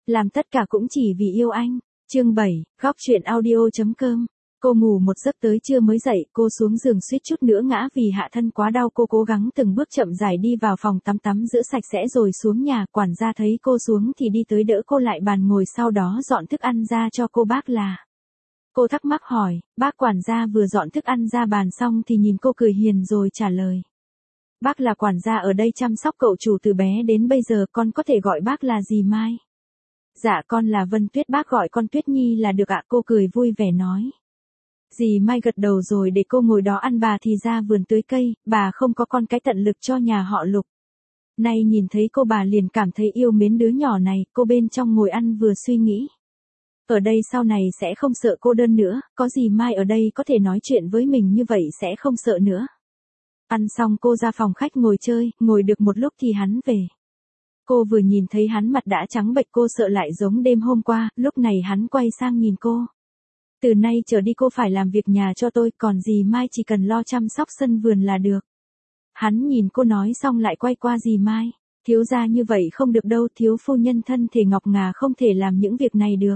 Làm tất cả cũng chỉ vì yêu anh. Chương 7, góc truyện audio.com. Cô ngủ một giấc tới trưa mới dậy, cô xuống giường suýt chút nữa ngã vì hạ thân quá đau. Cô cố gắng từng bước chậm rãi đi vào phòng tắm rửa sạch sẽ rồi xuống nhà. Quản gia thấy cô xuống thì đi tới đỡ cô lại bàn ngồi, sau đó dọn thức ăn ra cho cô. Bác là? Cô thắc mắc hỏi. Bác quản gia vừa dọn thức ăn ra bàn xong thì nhìn cô cười hiền rồi trả lời. Bác là quản gia ở đây chăm sóc cậu chủ từ bé đến bây giờ, con có thể gọi bác là dì Mai. Dạ con là Vân Tuyết, bác gọi con Tuyết Nhi là được ạ. Cô cười vui vẻ nói. Dì Mai gật đầu rồi để cô ngồi đó ăn. Bà thì ra vườn tưới cây, bà không có con cái tận lực cho nhà họ Lục. Nay nhìn thấy cô bà liền cảm thấy yêu mến đứa nhỏ này. Cô bên trong ngồi ăn vừa suy nghĩ. Ở đây sau này sẽ không sợ cô đơn nữa, có dì Mai ở đây có thể nói chuyện với mình như vậy sẽ không sợ nữa. Ăn xong cô ra phòng khách ngồi chơi, ngồi được một lúc thì hắn về. Cô vừa nhìn thấy hắn mặt đã trắng bệch, cô sợ lại giống đêm hôm qua. Lúc này hắn quay sang nhìn cô. Từ nay trở đi cô phải làm việc nhà cho tôi, còn dì Mai chỉ cần lo chăm sóc sân vườn là được. Hắn nhìn cô nói xong lại quay qua dì Mai. Thiếu gia như vậy không được đâu, thiếu phu nhân thân thể ngọc ngà không thể làm những việc này được.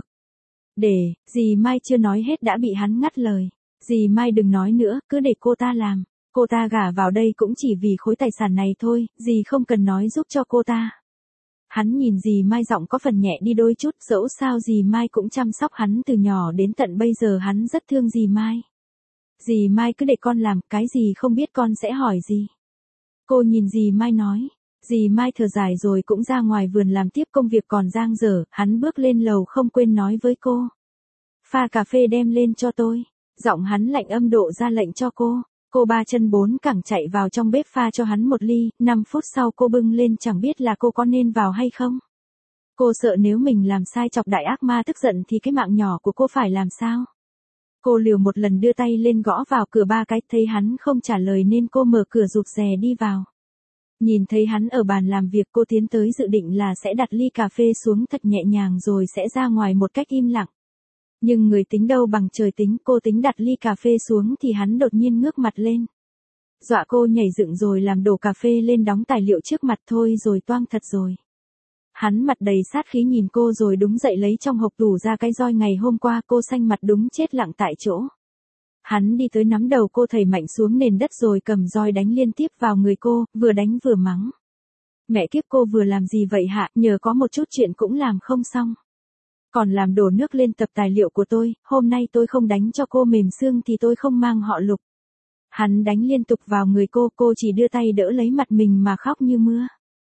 Dì Mai chưa nói hết đã bị hắn ngắt lời. Dì Mai đừng nói nữa, cứ để cô ta làm. Cô ta gả vào đây cũng chỉ vì khối tài sản này thôi, dì không cần nói giúp cho cô ta. Hắn nhìn dì Mai giọng có phần nhẹ đi đôi chút, dẫu sao dì Mai cũng chăm sóc hắn từ nhỏ đến tận bây giờ, hắn rất thương dì Mai. Dì Mai cứ để con làm, cái gì không biết con sẽ hỏi gì. Cô nhìn dì Mai nói. Dì Mai thở dài rồi cũng ra ngoài vườn làm tiếp công việc còn dang dở. Hắn bước lên lầu không quên nói với cô. Pha cà phê đem lên cho tôi. Giọng hắn lạnh âm độ ra lệnh cho cô. Cô ba chân bốn cẳng chạy vào trong bếp pha cho hắn một ly. 5 phút sau cô bưng lên, chẳng biết là cô có nên vào hay không. Cô sợ nếu mình làm sai chọc đại ác ma tức giận thì cái mạng nhỏ của cô phải làm sao. Cô liều một lần đưa tay lên gõ vào cửa 3 cái, thấy hắn không trả lời nên cô mở cửa rụt rè đi vào. Nhìn thấy hắn ở bàn làm việc, cô tiến tới dự định là sẽ đặt ly cà phê xuống thật nhẹ nhàng rồi sẽ ra ngoài một cách im lặng. Nhưng người tính đâu bằng trời tính, cô tính đặt ly cà phê xuống thì hắn đột nhiên ngước mặt lên. Dọa cô nhảy dựng rồi làm đổ cà phê lên, đóng tài liệu trước mặt thôi rồi toang thật rồi. Hắn mặt đầy sát khí nhìn cô rồi đúng dậy lấy trong hộc tủ ra cái roi ngày hôm qua. Cô xanh mặt đúng chết lặng tại chỗ. Hắn đi tới nắm đầu cô thầy mạnh xuống nền đất rồi cầm roi đánh liên tiếp vào người cô, vừa đánh vừa mắng. Mẹ kiếp, cô vừa làm gì vậy hả, nhờ có một chút chuyện cũng làm không xong. Còn làm đổ nước lên tập tài liệu của tôi, hôm nay tôi không đánh cho cô mềm xương thì tôi không mang họ Lục. Hắn đánh liên tục vào người cô chỉ đưa tay đỡ lấy mặt mình mà khóc như mưa.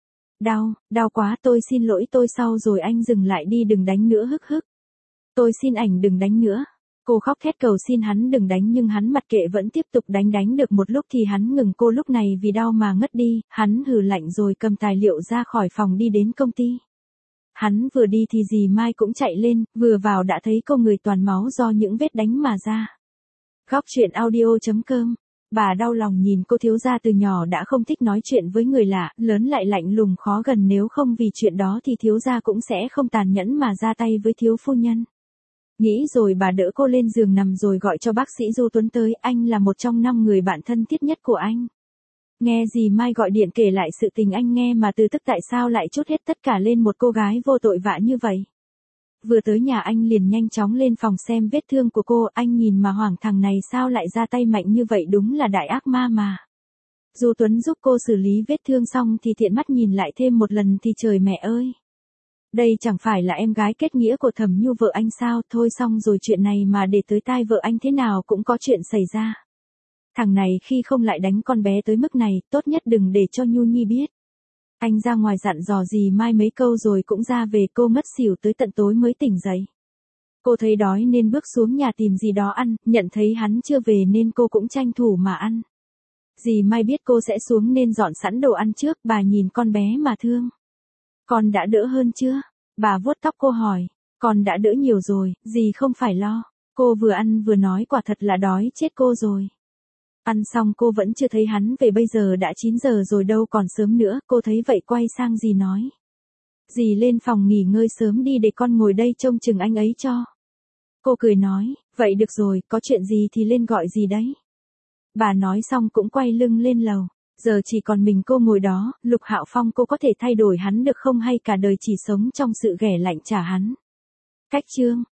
Đau quá, tôi xin lỗi, tôi sau rồi anh dừng lại đi, đừng đánh nữa, hức hức. Tôi xin ảnh đừng đánh nữa. Cô khóc thét cầu xin hắn đừng đánh nhưng hắn mặc kệ vẫn tiếp tục đánh được một lúc thì hắn ngừng. Cô lúc này vì đau mà ngất đi, hắn hừ lạnh rồi cầm tài liệu ra khỏi phòng đi đến công ty. Hắn vừa đi thì dì Mai cũng chạy lên, vừa vào đã thấy cô người toàn máu do những vết đánh mà ra. Góc truyện audio.com. Bà đau lòng nhìn cô thiếu gia từ nhỏ đã không thích nói chuyện với người lạ, lớn lại lạnh lùng khó gần, nếu không vì chuyện đó thì thiếu gia cũng sẽ không tàn nhẫn mà ra tay với thiếu phu nhân. Nghĩ rồi bà đỡ cô lên giường nằm rồi gọi cho bác sĩ Du Tuấn tới, anh là một trong 5 người bạn thân thiết nhất của anh. Nghe dì Mai gọi điện kể lại sự tình anh nghe mà từ tức tại sao lại trút hết tất cả lên một cô gái vô tội vạ như vậy. Vừa tới nhà anh liền nhanh chóng lên phòng xem vết thương của cô, anh nhìn mà hoảng, thằng này sao lại ra tay mạnh như vậy, đúng là đại ác ma mà. Du Tuấn giúp cô xử lý vết thương xong thì thiện mắt nhìn lại thêm một lần thì trời mẹ ơi. Đây chẳng phải là em gái kết nghĩa của Thẩm Nhu vợ anh sao, thôi xong rồi, chuyện này mà để tới tai vợ anh thế nào cũng có chuyện xảy ra. Thằng này khi không lại đánh con bé tới mức này, tốt nhất đừng để cho Nhu Nhi biết. Anh ra ngoài dặn dò dì Mai mấy câu rồi cũng ra về, cô ngất xỉu tới tận tối mới tỉnh dậy. Cô thấy đói nên bước xuống nhà tìm gì đó ăn, nhận thấy hắn chưa về nên cô cũng tranh thủ mà ăn. Dì Mai biết cô sẽ xuống nên dọn sẵn đồ ăn trước, bà nhìn con bé mà thương. Con đã đỡ hơn chưa? Bà vuốt tóc cô hỏi. Con đã đỡ nhiều rồi, dì không phải lo. Cô vừa ăn vừa nói, quả thật là đói chết cô rồi. Ăn xong cô vẫn chưa thấy hắn về, bây giờ đã 9 giờ rồi đâu còn sớm nữa, cô thấy vậy quay sang dì nói. Dì lên phòng nghỉ ngơi sớm đi để con ngồi đây trông chừng anh ấy cho. Cô cười nói, vậy được rồi, có chuyện gì thì lên gọi dì đấy. Bà nói xong cũng quay lưng lên lầu. Giờ chỉ còn mình cô ngồi đó, Lục Hạo Phong cô có thể thay đổi hắn được không hay cả đời chỉ sống trong sự ghẻ lạnh trả hắn. Cách chương